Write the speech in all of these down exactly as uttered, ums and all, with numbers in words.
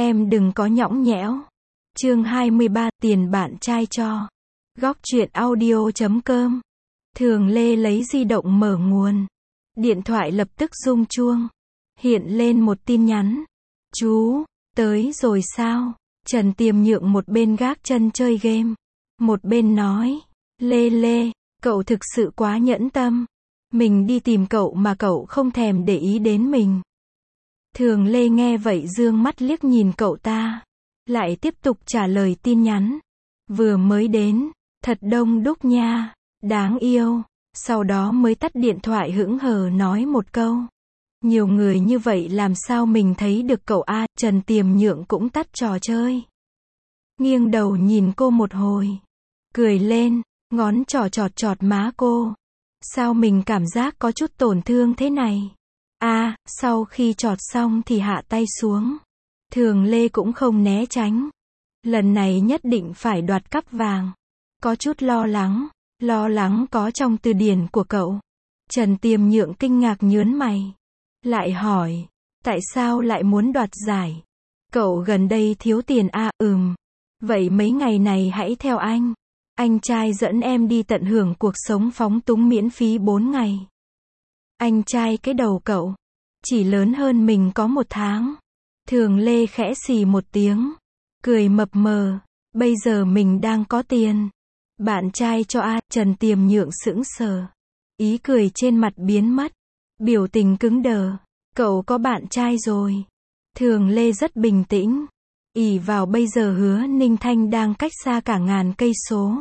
em đừng có nhõng nhẽo. Chương hai mươi ba, tiền bạn trai cho. Góc truyện audio chấm com. Thường Lê lấy di động mở nguồn. Điện thoại lập tức rung chuông. Hiện lên một tin nhắn. Chú, tới rồi sao? Trần Tiềm Nhượng một bên gác chân chơi game. Một bên nói. Lê Lê, cậu thực sự quá nhẫn tâm. Mình đi tìm cậu mà cậu không thèm để ý đến mình. Thường Lê nghe vậy dương mắt liếc nhìn cậu ta. Lại tiếp tục trả lời tin nhắn. Vừa mới đến, thật đông đúc nha, đáng yêu. Sau đó mới tắt điện thoại hững hờ nói một câu. Nhiều người như vậy làm sao mình thấy được cậu a? Trần Tiềm Nhượng cũng tắt trò chơi. Nghiêng đầu nhìn cô một hồi. Cười lên, ngón trỏ chọt chọt má cô. Sao mình cảm giác có chút tổn thương thế này? À, sau khi chọt xong thì hạ tay xuống. Thường Lê cũng không né tránh. Lần này nhất định phải đoạt cắp vàng. Có chút lo lắng. Lo lắng có trong từ điển của cậu. Trần Tiềm Nhượng kinh ngạc nhớn mày. Lại hỏi. Tại sao lại muốn đoạt giải? Cậu gần đây thiếu tiền à? Ừm. Vậy mấy ngày này hãy theo anh. Anh trai dẫn em đi tận hưởng cuộc sống phóng túng miễn phí bốn ngày. Anh trai cái đầu cậu. Chỉ lớn hơn mình có một tháng. Thường Lê khẽ xì một tiếng. Cười mập mờ. Bây giờ mình đang có tiền. Bạn trai cho a? Trần Tiềm Nhượng sững sờ. Ý cười trên mặt biến mất. Biểu tình cứng đờ. Cậu có bạn trai rồi. Thường Lê rất bình tĩnh. Ỷ vào bây giờ Hứa Ninh Thanh đang cách xa cả ngàn cây số.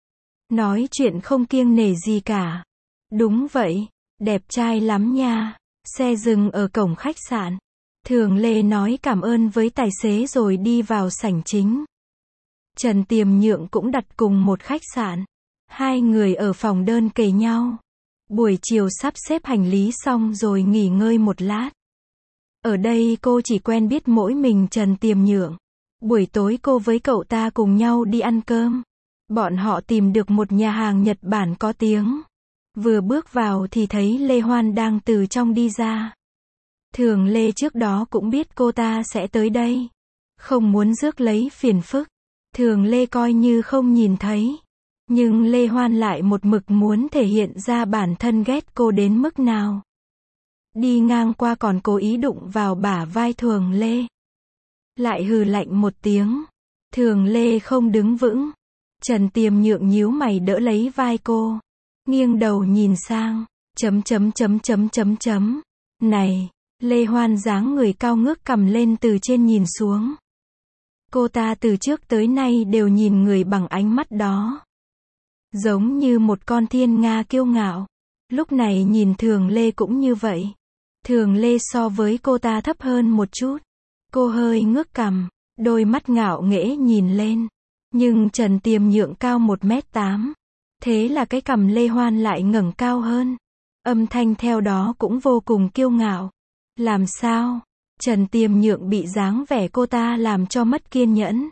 Nói chuyện không kiêng nể gì cả. Đúng vậy. Đẹp trai lắm nha. Xe dừng ở cổng khách sạn. Thường Lê nói cảm ơn với tài xế rồi đi vào sảnh chính. Trần Tiềm Nhượng cũng đặt cùng một khách sạn. Hai người ở phòng đơn kề nhau. Buổi chiều sắp xếp hành lý xong rồi nghỉ ngơi một lát. Ở đây cô chỉ quen biết mỗi mình Trần Tiềm Nhượng. Buổi tối cô với cậu ta cùng nhau đi ăn cơm. Bọn họ tìm được một nhà hàng Nhật Bản có tiếng. Vừa bước vào thì thấy Lê Hoan đang từ trong đi ra. Thường Lê trước đó cũng biết cô ta sẽ tới đây. Không muốn rước lấy phiền phức. Thường Lê coi như không nhìn thấy. Nhưng Lê Hoan lại một mực muốn thể hiện ra bản thân ghét cô đến mức nào. Đi ngang qua còn cố ý đụng vào bả vai Thường Lê. Lại hừ lạnh một tiếng. Thường Lê không đứng vững. Trần Tiềm Nhượng nhíu mày đỡ lấy vai cô. Nghiêng đầu nhìn sang. Chấm chấm chấm chấm chấm chấm. Này. Lê Hoan dáng người cao ngước cằm lên từ trên nhìn xuống. Cô ta từ trước tới nay đều nhìn người bằng ánh mắt đó. Giống như một con thiên nga kiêu ngạo. Lúc này nhìn Thường Lê cũng như vậy. Thường Lê so với cô ta thấp hơn một chút. Cô hơi ngước cằm, đôi mắt ngạo nghễ nhìn lên. Nhưng Trần Tiềm Nhượng cao một mét tám. Thế là cái cằm Lê Hoan lại ngẩng cao hơn. Âm thanh theo đó cũng vô cùng kiêu ngạo. Làm sao? Trần Tiềm Nhượng bị dáng vẻ cô ta làm cho mất kiên nhẫn.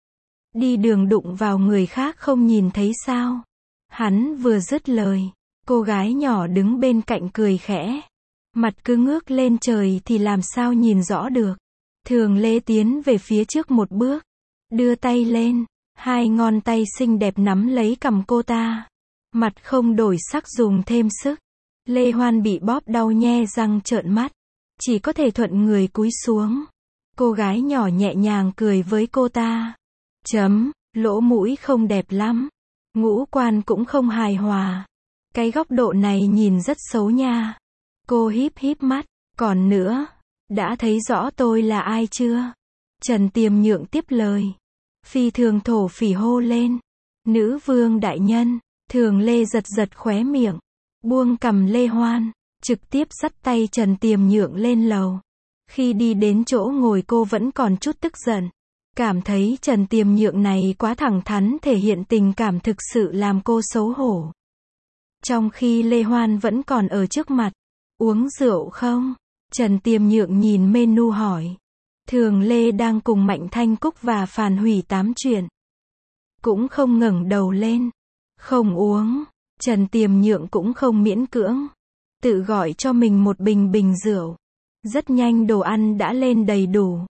Đi đường đụng vào người khác không nhìn thấy sao? Hắn vừa dứt lời, cô gái nhỏ đứng bên cạnh cười khẽ. Mặt cứ ngước lên trời thì làm sao nhìn rõ được. Thường Lê tiến về phía trước một bước, đưa tay lên, hai ngón tay xinh đẹp nắm lấy cằm cô ta. Mặt không đổi sắc dùng thêm sức. Lê Hoan bị bóp đau nhe răng trợn mắt. Chỉ có thể thuận người cúi xuống. Cô gái nhỏ nhẹ nhàng cười với cô ta. Chấm, lỗ mũi không đẹp lắm. Ngũ quan cũng không hài hòa. Cái góc độ này nhìn rất xấu nha. Cô híp híp mắt. Còn nữa, đã thấy rõ tôi là ai chưa? Trần Tiềm Nhượng tiếp lời. Phi thường thổ phỉ hô lên. Nữ vương đại nhân. Thường Lê giật giật khóe miệng. Buông cằm Lê Hoan. Trực tiếp dắt tay Trần Tiềm Nhượng lên lầu. Khi đi đến chỗ ngồi cô vẫn còn chút tức giận. Cảm thấy Trần Tiềm Nhượng này quá thẳng thắn thể hiện tình cảm thực sự làm cô xấu hổ. Trong khi Lê Hoan vẫn còn ở trước mặt. Uống rượu không? Trần Tiềm Nhượng nhìn menu hỏi. Thường Lê đang cùng Mạnh Thanh Cúc và Phàn Hủy tám chuyện. Cũng không ngẩng đầu lên. Không uống. Trần Tiềm Nhượng cũng không miễn cưỡng. Tự gọi cho mình một bình bình rượu. Rất nhanh đồ ăn đã lên đầy đủ.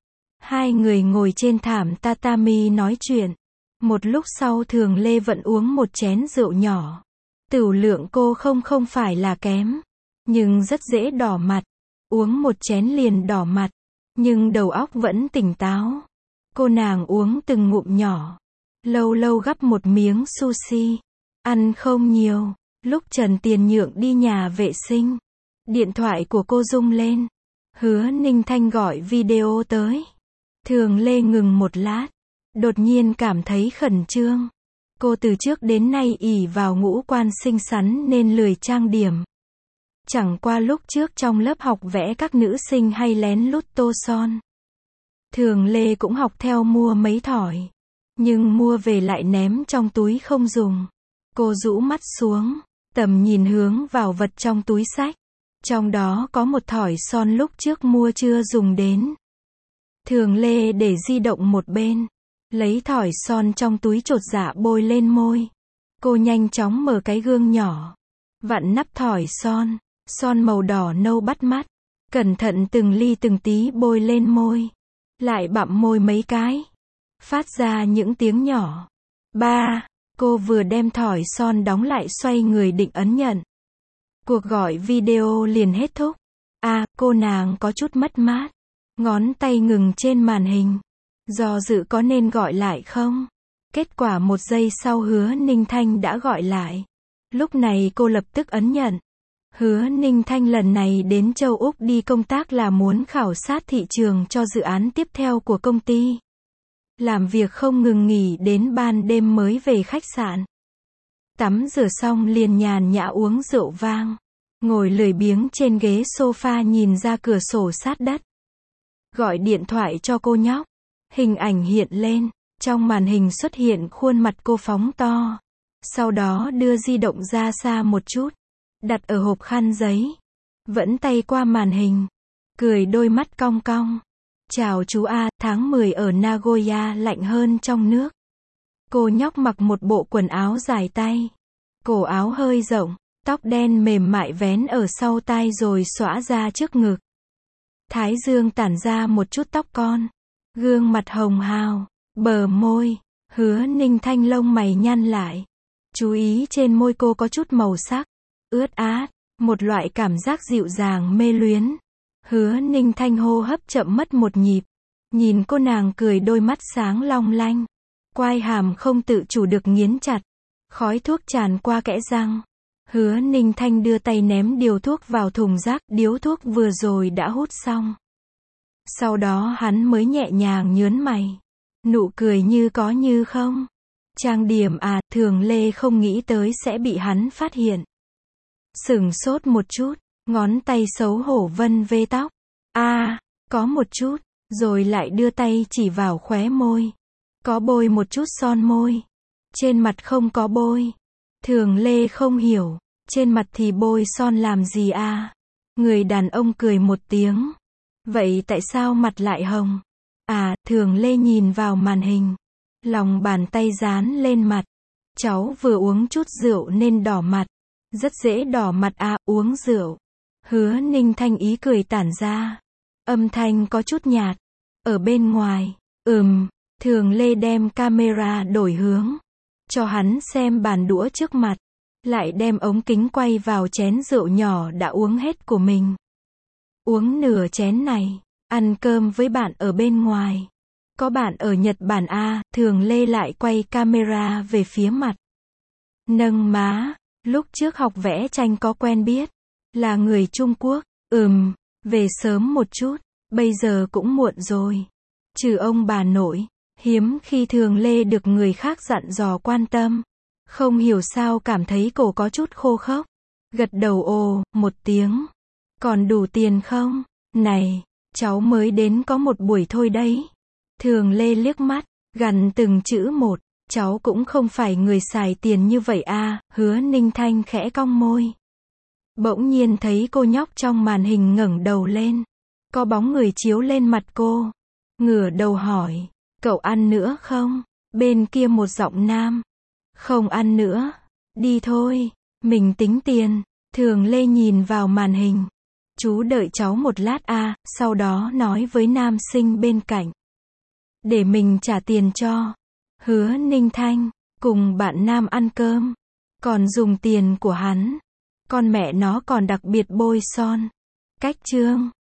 Hai người ngồi trên thảm tatami nói chuyện. Một lúc sau Thường Lê vẫn uống một chén rượu nhỏ. Tửu lượng cô không không phải là kém, nhưng rất dễ đỏ mặt. Uống một chén liền đỏ mặt, nhưng đầu óc vẫn tỉnh táo. Cô nàng uống từng ngụm nhỏ, lâu lâu gắp một miếng sushi, ăn không nhiều. Lúc Trần Tiền Nhượng đi nhà vệ sinh, điện thoại của cô rung lên. Hứa Ninh Thanh gọi video tới. Thường Lê ngừng một lát, đột nhiên cảm thấy khẩn trương. Cô từ trước đến nay ỷ vào ngũ quan xinh xắn nên lười trang điểm. Chẳng qua lúc trước trong lớp học vẽ các nữ sinh hay lén lút tô son. Thường Lê cũng học theo mua mấy thỏi, nhưng mua về lại ném trong túi không dùng. Cô rũ mắt xuống, tầm nhìn hướng vào vật trong túi xách. Trong đó có một thỏi son lúc trước mua chưa dùng đến. Thường Lê để di động một bên, lấy thỏi son trong túi chột dạ bôi lên môi. Cô nhanh chóng mở cái gương nhỏ, vặn nắp thỏi son, son màu đỏ nâu bắt mắt, cẩn thận từng ly từng tí bôi lên môi, lại bặm môi mấy cái, phát ra những tiếng nhỏ. Ba, cô vừa đem thỏi son đóng lại xoay người định ấn nhận. Cuộc gọi video liền hết thúc. À, cô nàng có chút mất mát, ngón tay ngừng trên màn hình. Do dự có nên gọi lại không? Kết quả một giây sau Hứa Ninh Thanh đã gọi lại. Lúc này cô lập tức ấn nhận. Hứa Ninh Thanh lần này đến châu Úc đi công tác là muốn khảo sát thị trường cho dự án tiếp theo của công ty. Làm việc không ngừng nghỉ đến ban đêm mới về khách sạn. Tắm rửa xong liền nhàn nhã uống rượu vang. Ngồi lười biếng trên ghế sofa nhìn ra cửa sổ sát đất. Gọi điện thoại cho cô nhóc. Hình ảnh hiện lên. Trong màn hình xuất hiện khuôn mặt cô phóng to. Sau đó đưa di động ra xa một chút. Đặt ở hộp khăn giấy. Vẫn tay qua màn hình. Cười đôi mắt cong cong. Chào chú A, tháng mười ở Nagoya lạnh hơn trong nước. Cô nhóc mặc một bộ quần áo dài tay. Cổ áo hơi rộng, tóc đen mềm mại vén ở sau tai rồi xõa ra trước ngực. Thái dương tản ra một chút tóc con. Gương mặt hồng hào, bờ môi. Hứa Ninh Thanh lông mày nhăn lại. Chú ý trên môi cô có chút màu sắc. Ướt át, một loại cảm giác dịu dàng mê luyến. Hứa Ninh Thanh hô hấp chậm mất một nhịp. Nhìn cô nàng cười đôi mắt sáng long lanh. Quai hàm không tự chủ được nghiến chặt. Khói thuốc tràn qua kẽ răng. Hứa Ninh Thanh đưa tay ném điếu thuốc vào thùng rác. Điếu thuốc vừa rồi đã hút xong. Sau đó hắn mới nhẹ nhàng nhớn mày. Nụ cười như có như không. Trang điểm à, Thường Lê không nghĩ tới sẽ bị hắn phát hiện. Sửng sốt một chút. Ngón tay xấu hổ vân vê tóc. A, à, có một chút. Rồi lại đưa tay chỉ vào khóe môi. Có bôi một chút son môi. Trên mặt không có bôi. Thường Lê không hiểu. Trên mặt thì bôi son làm gì à? Người đàn ông cười một tiếng. Vậy tại sao mặt lại hồng? À, Thường Lê nhìn vào màn hình. Lòng bàn tay dán lên mặt. Cháu vừa uống chút rượu nên đỏ mặt. Rất dễ đỏ mặt à, uống rượu. Hứa Ninh Thanh ý cười tản ra. Âm thanh có chút nhạt. Ở bên ngoài. Ừm. Thường Lê đem camera đổi hướng. Cho hắn xem bàn đũa trước mặt. Lại đem ống kính quay vào chén rượu nhỏ đã uống hết của mình. Uống nửa chén này. Ăn cơm với bạn ở bên ngoài. Có bạn ở Nhật Bản à, Thường Lê lại quay camera về phía mặt. Nâng má. Lúc trước học vẽ tranh có quen biết. Là người Trung Quốc. Ừm. Về sớm một chút. Bây giờ cũng muộn rồi. Trừ ông bà nội. Hiếm khi Thường Lê được người khác dặn dò quan tâm. Không hiểu sao cảm thấy cổ có chút khô khốc. Gật đầu ồ, một tiếng. Còn đủ tiền không? Này, cháu mới đến có một buổi thôi đấy. Thường Lê liếc mắt, gằn từng chữ một. Cháu cũng không phải người xài tiền như vậy à, Hứa Ninh Thanh khẽ cong môi. Bỗng nhiên thấy cô nhóc trong màn hình ngẩng đầu lên. Có bóng người chiếu lên mặt cô. Ngửa đầu hỏi, cậu ăn nữa không? Bên kia một giọng nam. Không ăn nữa. Đi thôi, mình tính tiền. Thường Lê nhìn vào màn hình. Chú đợi cháu một lát à, sau đó nói với nam sinh bên cạnh. để mình trả tiền cho. Hứa Ninh Thanh, cùng bạn nam ăn cơm, còn dùng tiền của hắn. Con mẹ nó còn đặc biệt bôi son. Cách chương